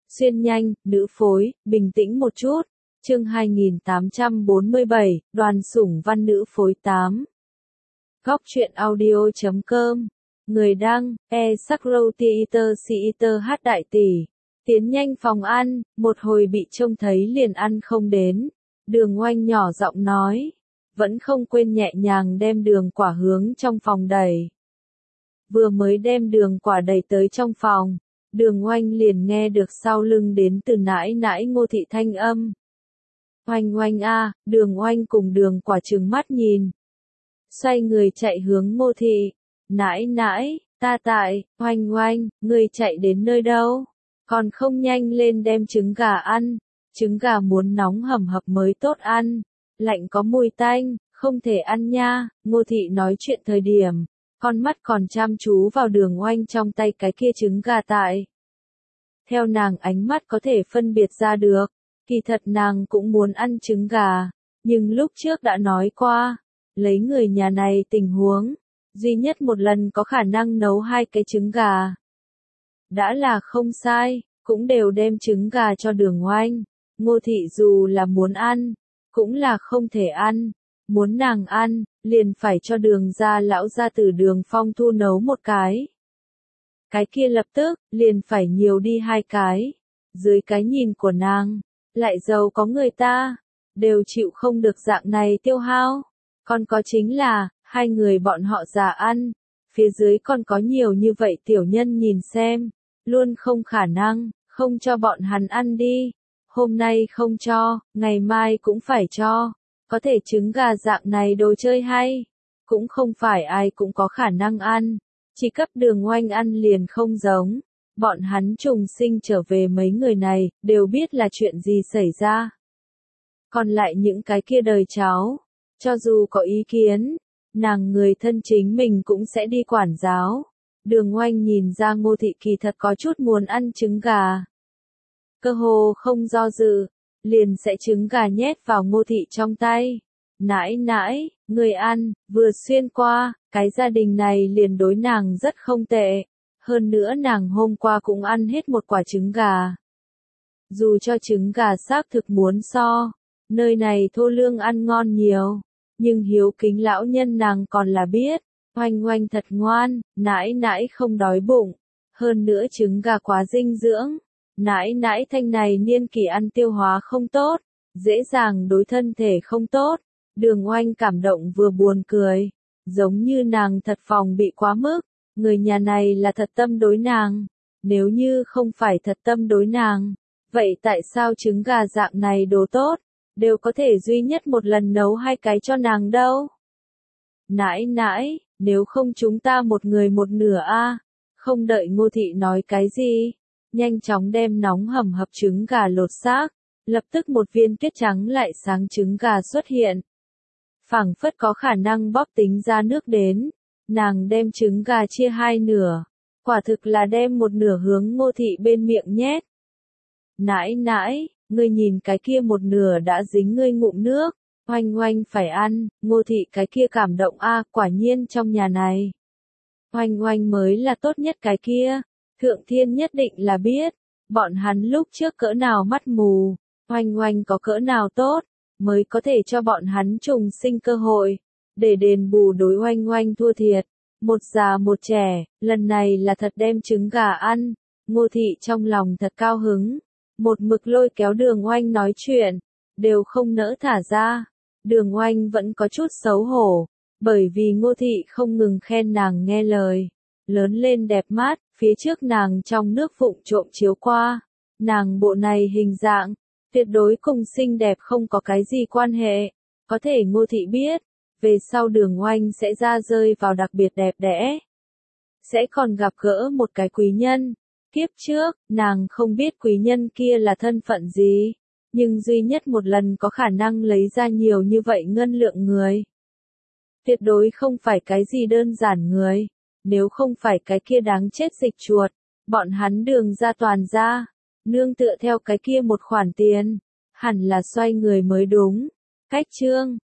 Xuyên nhanh, nữ phối, bình tĩnh một chút. Chương 2847, Đoàn Sủng Văn nữ phối 8. Góc truyện audio.com. Người đăng, Sakrow hát đại tỷ. Tiến nhanh phòng ăn, một hồi bị trông thấy liền ăn không đến. Đường Oanh nhỏ giọng nói. Vẫn không quên nhẹ nhàng đem đường quả hướng trong phòng đẩy. Vừa mới đem đường quả đẩy tới trong phòng. Đường Oanh liền nghe được sau lưng đến từ nãi nãi Ngô Thị thanh âm. Oanh oanh a, Đường Oanh cùng đường quả trừng mắt nhìn. Xoay người chạy hướng Ngô Thị. Nãi nãi, ta tại, Oanh oanh, người chạy đến nơi đâu? Còn không nhanh lên đem trứng gà ăn. Trứng gà muốn nóng hầm hập mới tốt ăn. Lạnh có mùi tanh, không thể ăn nha. Ngô Thị nói chuyện thời điểm. Con mắt còn chăm chú vào Đường Oanh trong tay cái kia trứng gà tại. Theo nàng ánh mắt có thể phân biệt ra được, kỳ thật nàng cũng muốn ăn trứng gà, nhưng lúc trước đã nói qua, lấy người nhà này tình huống, duy nhất một lần có khả năng nấu 2 cái trứng gà. Đã là không sai, cũng đều đem trứng gà cho Đường Oanh. Ngô Thị dù là muốn ăn, cũng là không thể ăn. Muốn nàng ăn, liền phải cho Đường gia lão gia tử Đường Phong Thu nấu 1 cái. Cái kia lập tức, liền phải nhiều đi 2 cái. Dưới cái nhìn của nàng, lại giàu có người ta, đều chịu không được dạng này tiêu hao. Còn có chính là, 2 người bọn họ già ăn, phía dưới còn có nhiều như vậy tiểu nhân nhìn xem, luôn không khả năng, không cho bọn hắn ăn đi. Hôm nay không cho, ngày mai cũng phải cho. Có thể trứng gà dạng này đồ chơi hay, cũng không phải ai cũng có khả năng ăn. Chỉ cấp Đường Oanh ăn liền không giống. Bọn hắn trùng sinh trở về mấy người này, đều biết là chuyện gì xảy ra. Còn lại những cái kia đời cháu, cho dù có ý kiến, nàng người thân chính mình cũng sẽ đi quản giáo. Đường Oanh nhìn ra Ngô Thị kỳ thật có chút muốn ăn trứng gà. Cơ hồ không do dự, liền sẽ trứng gà nhét vào Ngô Thị trong tay. Nãi nãi, người ăn, vừa xuyên qua, cái gia đình này liền đối nàng rất không tệ. Hơn nữa nàng hôm qua cũng ăn hết 1 quả trứng gà. Dù cho trứng gà xác thực muốn so, nơi này thô lương ăn ngon nhiều, nhưng hiếu kính lão nhân nàng còn là biết. Oanh oanh thật ngoan, nãi nãi không đói bụng. Hơn nữa trứng gà quá dinh dưỡng. Nãi nãi thanh này niên kỷ ăn tiêu hóa không tốt, dễ dàng đối thân thể không tốt. Đường Oanh cảm động vừa buồn cười, giống như nàng thật phòng bị quá mức, người nhà này là thật tâm đối nàng, nếu như không phải thật tâm đối nàng, vậy tại sao trứng gà dạng này đồ tốt, đều có thể duy nhất một lần nấu 2 cái cho nàng đâu? Nãi nãi, nếu không chúng ta một người một nửa a. Không đợi Ngô Thị nói cái gì, nhanh chóng đem nóng hầm hập trứng gà lột xác, lập tức một viên tuyết trắng lại sáng trứng gà xuất hiện. Phảng phất có khả năng bóp tính ra nước đến, nàng đem trứng gà chia 2 nửa, quả thực là đem 1 nửa hướng Ngô Thị bên miệng nhét. Nãi nãi, ngươi nhìn cái kia 1 nửa đã dính ngươi ngụm nước, oanh oanh phải ăn. Ngô Thị cái kia cảm động a, quả nhiên trong nhà này. Oanh oanh mới là tốt nhất cái kia, Thượng Thiên nhất định là biết, bọn hắn lúc trước cỡ nào mắt mù, oanh oanh có cỡ nào tốt, mới có thể cho bọn hắn trùng sinh cơ hội, để đền bù đối oanh oanh thua thiệt. Một già một trẻ, lần này là thật đem trứng gà ăn. Ngô Thị trong lòng thật cao hứng, một mực lôi kéo Đường Oanh nói chuyện, đều không nỡ thả ra. Đường Oanh vẫn có chút xấu hổ, bởi vì Ngô Thị không ngừng khen nàng nghe lời, lớn lên đẹp mắt, phía trước nàng trong nước vụng trộm chiếu qua, nàng bộ này hình dạng, tuyệt đối cùng xinh đẹp không có cái gì quan hệ. Có thể Ngô Thị biết, về sau Đường Oanh sẽ ra rơi vào đặc biệt đẹp đẽ, sẽ còn gặp gỡ một cái quý nhân. Kiếp trước, nàng không biết quý nhân kia là thân phận gì, nhưng duy nhất một lần có khả năng lấy ra nhiều như vậy ngân lượng người. Tuyệt đối không phải cái gì đơn giản người, nếu không phải cái kia đáng chết dịch chuột, bọn hắn Đường gia toàn gia, nương tựa theo cái kia một khoản tiền, hẳn là xoay người mới đúng. Cách chương